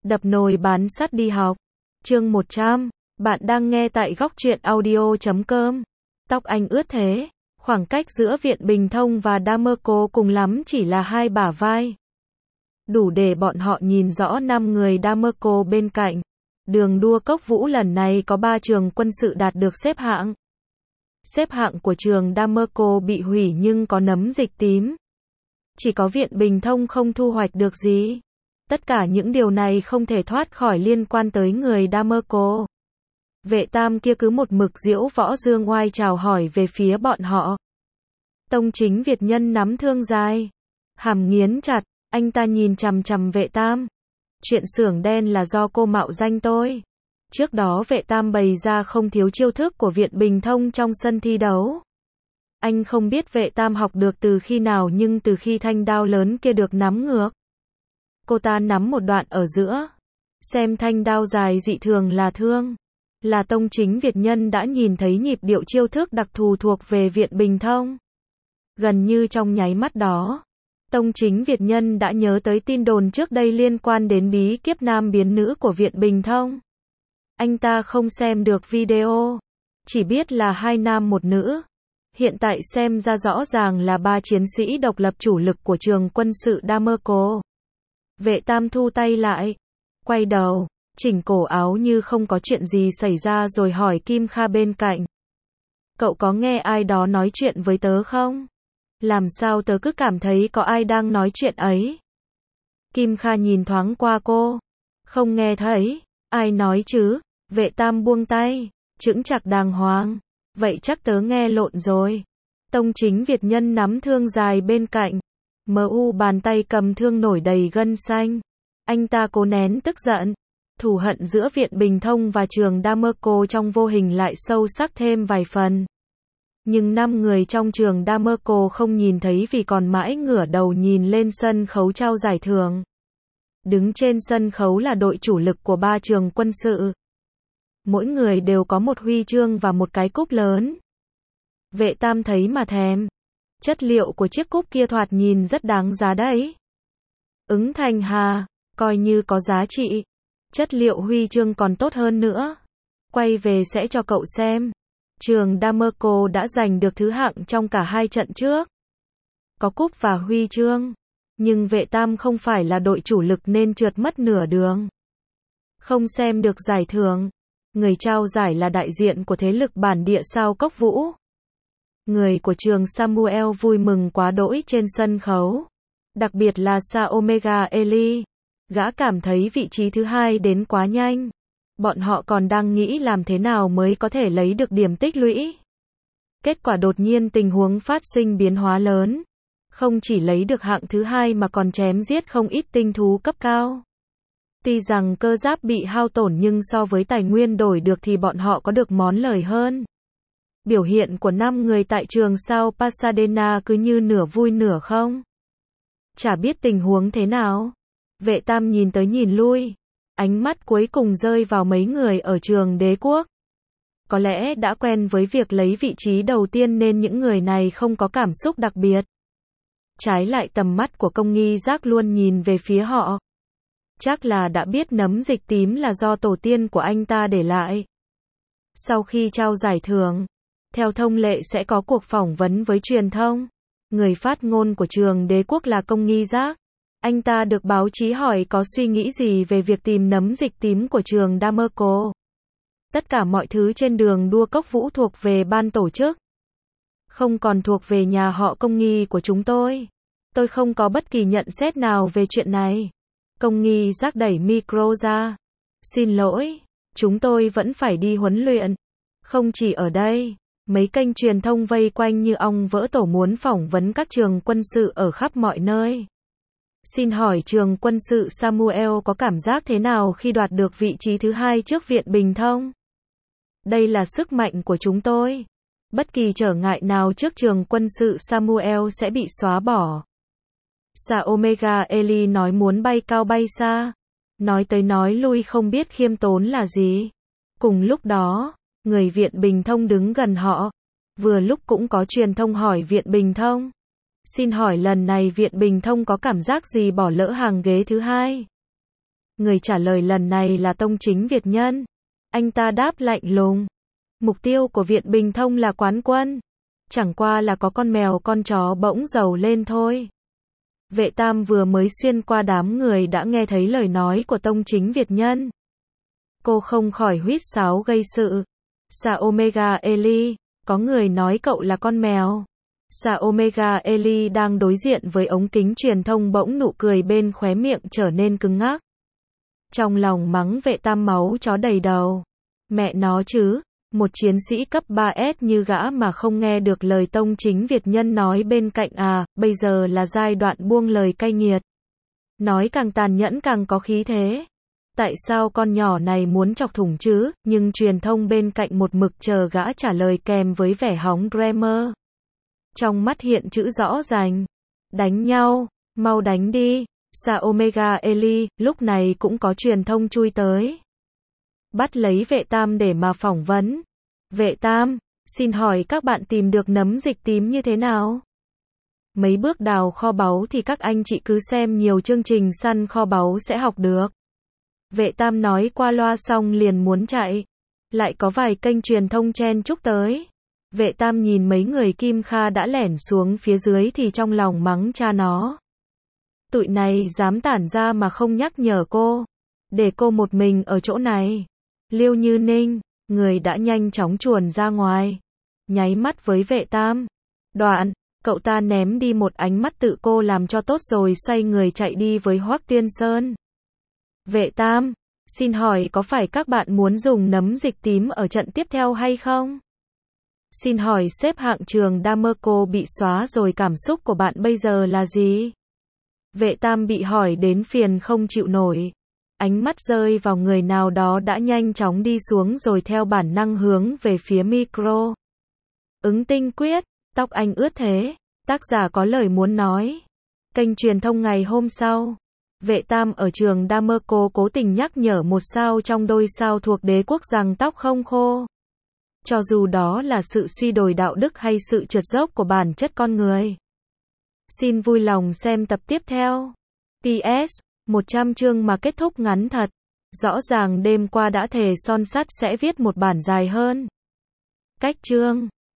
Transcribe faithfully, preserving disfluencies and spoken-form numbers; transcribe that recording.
Đập nồi bán sắt đi học. Chương một trăm. Bạn đang nghe tại góc truyện audio chấm com. Tóc anh ướt thế. Khoảng cách giữa Viện Bình Thông và Damerco cùng lắm chỉ là hai bả vai. Đủ để bọn họ nhìn rõ năm người Damerco bên cạnh. Đường đua Cốc Vũ lần này có ba trường quân sự đạt được xếp hạng. Xếp hạng của trường Damerco bị hủy nhưng có nấm dịch tím. Chỉ có Viện Bình Thông không thu hoạch được gì. Tất cả những điều này không thể thoát khỏi liên quan tới người Damerco. Vệ tam kia cứ một mực diễu võ dương oai chào hỏi về phía bọn họ. Tông Chính Việt Nhân nắm thương dài, hàm nghiến chặt, anh ta nhìn chằm chằm vệ tam. Chuyện xưởng đen là do cô mạo danh tôi. Trước đó vệ tam bày ra không thiếu chiêu thức của Viện Bình Thông trong sân thi đấu. Anh không biết vệ tam học được từ khi nào nhưng từ khi thanh đao lớn kia được nắm ngược. Cô ta nắm một đoạn ở giữa. Xem thanh đao dài dị thường là thương. Là Tông Chính Việt Nhân đã nhìn thấy nhịp điệu chiêu thức đặc thù thuộc về Viện Bình Thông. Gần như trong nháy mắt đó, Tông Chính Việt Nhân đã nhớ tới tin đồn trước đây liên quan đến bí kiếp nam biến nữ của Viện Bình Thông. Anh ta không xem được video, chỉ biết là hai nam một nữ. Hiện tại xem ra rõ ràng là ba chiến sĩ độc lập chủ lực của trường quân sự Damerco. Vệ tam thu tay lại, quay đầu, chỉnh cổ áo như không có chuyện gì xảy ra rồi hỏi Kim Kha bên cạnh. Cậu có nghe ai đó nói chuyện với tớ không? Làm sao tớ cứ cảm thấy có ai đang nói chuyện ấy? Kim Kha nhìn thoáng qua cô. Không nghe thấy. Ai nói chứ? Vệ tam buông tay, chững chạc đàng hoàng. Vậy chắc tớ nghe lộn rồi. Tông Chính Việt Nhân nắm thương dài bên cạnh. Mờ u bàn tay cầm thương nổi đầy gân xanh. Anh ta cố nén tức giận. Thù hận giữa Viện Bình Thông và trường Damerco trong vô hình lại sâu sắc thêm vài phần. Nhưng năm người trong trường Damerco không nhìn thấy vì còn mãi ngửa đầu nhìn lên sân khấu trao giải thưởng. Đứng trên sân khấu là đội chủ lực của ba trường quân sự. Mỗi người đều có một huy chương và một cái cúp lớn. Vệ tam thấy mà thèm. Chất liệu của chiếc cúp kia thoạt nhìn rất đáng giá đấy. Ứng Thành Hà, coi như có giá trị. Chất liệu huy chương còn tốt hơn nữa. Quay về sẽ cho cậu xem. Trường Damerco đã giành được thứ hạng trong cả hai trận trước. Có cúp và huy chương. Nhưng vệ tam không phải là đội chủ lực nên trượt mất nửa đường. Không xem được giải thưởng. Người trao giải là đại diện của thế lực bản địa sao Cốc Vũ. Người của trường Samuel vui mừng quá đỗi trên sân khấu. Đặc biệt là Sa Omega Eli. Gã cảm thấy vị trí thứ hai đến quá nhanh. Bọn họ còn đang nghĩ làm thế nào mới có thể lấy được điểm tích lũy. Kết quả đột nhiên tình huống phát sinh biến hóa lớn. Không chỉ lấy được hạng thứ hai mà còn chém giết không ít tinh thú cấp cao. Tuy rằng cơ giáp bị hao tổn nhưng so với tài nguyên đổi được thì bọn họ có được món lời hơn. Biểu hiện của năm người tại trường sao Pasadena cứ như nửa vui nửa không. Chả biết tình huống thế nào. Vệ tam nhìn tới nhìn lui. Ánh mắt cuối cùng rơi vào mấy người ở trường Đế Quốc. Có lẽ đã quen với việc lấy vị trí đầu tiên nên những người này không có cảm xúc đặc biệt. Trái lại tầm mắt của Công Nghi Giác luôn nhìn về phía họ. Chắc là đã biết nấm dịch tím là do tổ tiên của anh ta để lại. Sau khi trao giải thưởng, theo thông lệ sẽ có cuộc phỏng vấn với truyền thông. Người phát ngôn của trường Đế Quốc là Công Nghi Giác. Anh ta được báo chí hỏi có suy nghĩ gì về việc tìm nấm dịch tím của trường Damerco. Tất cả mọi thứ trên đường đua Cốc Vũ thuộc về ban tổ chức. Không còn thuộc về nhà họ Công Nghi của chúng tôi. Tôi không có bất kỳ nhận xét nào về chuyện này. Công Nghi Giác đẩy micro ra. Xin lỗi, chúng tôi vẫn phải đi huấn luyện. Không chỉ ở đây, mấy kênh truyền thông vây quanh như ong vỡ tổ muốn phỏng vấn các trường quân sự ở khắp mọi nơi. Xin hỏi trường quân sự Samuel có cảm giác thế nào khi đoạt được vị trí thứ hai trước Viện Bình Thông? Đây là sức mạnh của chúng tôi. Bất kỳ trở ngại nào trước trường quân sự Samuel sẽ bị xóa bỏ. Sa Omega Eli nói muốn bay cao bay xa. Nói tới nói lui không biết khiêm tốn là gì. Cùng lúc đó, người Viện Bình Thông đứng gần họ. Vừa lúc cũng có truyền thông hỏi Viện Bình Thông. Xin hỏi lần này Viện Bình Thông có cảm giác gì bỏ lỡ hàng ghế thứ hai? Người trả lời lần này là Tông Chính Việt Nhân. Anh ta đáp lạnh lùng. Mục tiêu của Viện Bình Thông là quán quân. Chẳng qua là có con mèo con chó bỗng giàu lên thôi. Vệ Tam vừa mới xuyên qua đám người đã nghe thấy lời nói của Tông Chính Việt Nhân. Cô không khỏi huýt sáo gây sự. Sa Omega Eli, có người nói cậu là con mèo. Sa Omega Eli đang đối diện với ống kính truyền thông bỗng nụ cười bên khóe miệng trở nên cứng ngắc. Trong lòng mắng Vệ Tam máu chó đầy đầu. Mẹ nó chứ, một chiến sĩ cấp ba S như gã mà không nghe được lời Tông Chính Việt Nhân nói bên cạnh à, bây giờ là giai đoạn buông lời cay nghiệt. Nói càng tàn nhẫn càng có khí thế. Tại sao con nhỏ này muốn chọc thủng chứ, nhưng truyền thông bên cạnh một mực chờ gã trả lời kèm với vẻ hóng grammar. Trong mắt hiện chữ rõ ràng. Đánh nhau, mau đánh đi. Sa Omega Eli, lúc này cũng có truyền thông chui tới. Bắt lấy Vệ Tam để mà phỏng vấn. Vệ Tam, xin hỏi các bạn tìm được nấm dịch tím như thế nào? Mấy bước đào kho báu thì các anh chị cứ xem nhiều chương trình săn kho báu sẽ học được. Vệ Tam nói qua loa xong liền muốn chạy. Lại có vài kênh truyền thông chen chúc tới. Vệ Tam nhìn mấy người Kim Kha đã lẻn xuống phía dưới thì trong lòng mắng cha nó. Tụi này dám tản ra mà không nhắc nhở cô. Để cô một mình ở chỗ này. Liêu Như Ninh, người đã nhanh chóng chuồn ra ngoài. Nháy mắt với Vệ Tam. Đoạn, cậu ta ném đi một ánh mắt tự cô làm cho tốt rồi xoay người chạy đi với Hoắc Tiên Sơn. Vệ Tam, xin hỏi có phải các bạn muốn dùng nấm dịch tím ở trận tiếp theo hay không? Xin hỏi xếp hạng trường Damerco bị xóa rồi cảm xúc của bạn bây giờ là gì? Vệ Tam bị hỏi đến phiền không chịu nổi. Ánh mắt rơi vào người nào đó đã nhanh chóng đi xuống rồi theo bản năng hướng về phía micro. Ứng Tinh Quyết, tóc anh ướt thế, tác giả có lời muốn nói. Kênh truyền thông ngày hôm sau. Vệ Tam ở trường Damerco cố tình nhắc nhở một sao trong đôi sao thuộc đế quốc rằng tóc không khô. Cho dù đó là sự suy đồi đạo đức hay sự trượt dốc của bản chất con người. Xin vui lòng xem tập tiếp theo. pê ét, một trăm chương mà kết thúc ngắn thật. Rõ ràng đêm qua đã thề son sắt sẽ viết một bản dài hơn. Cách chương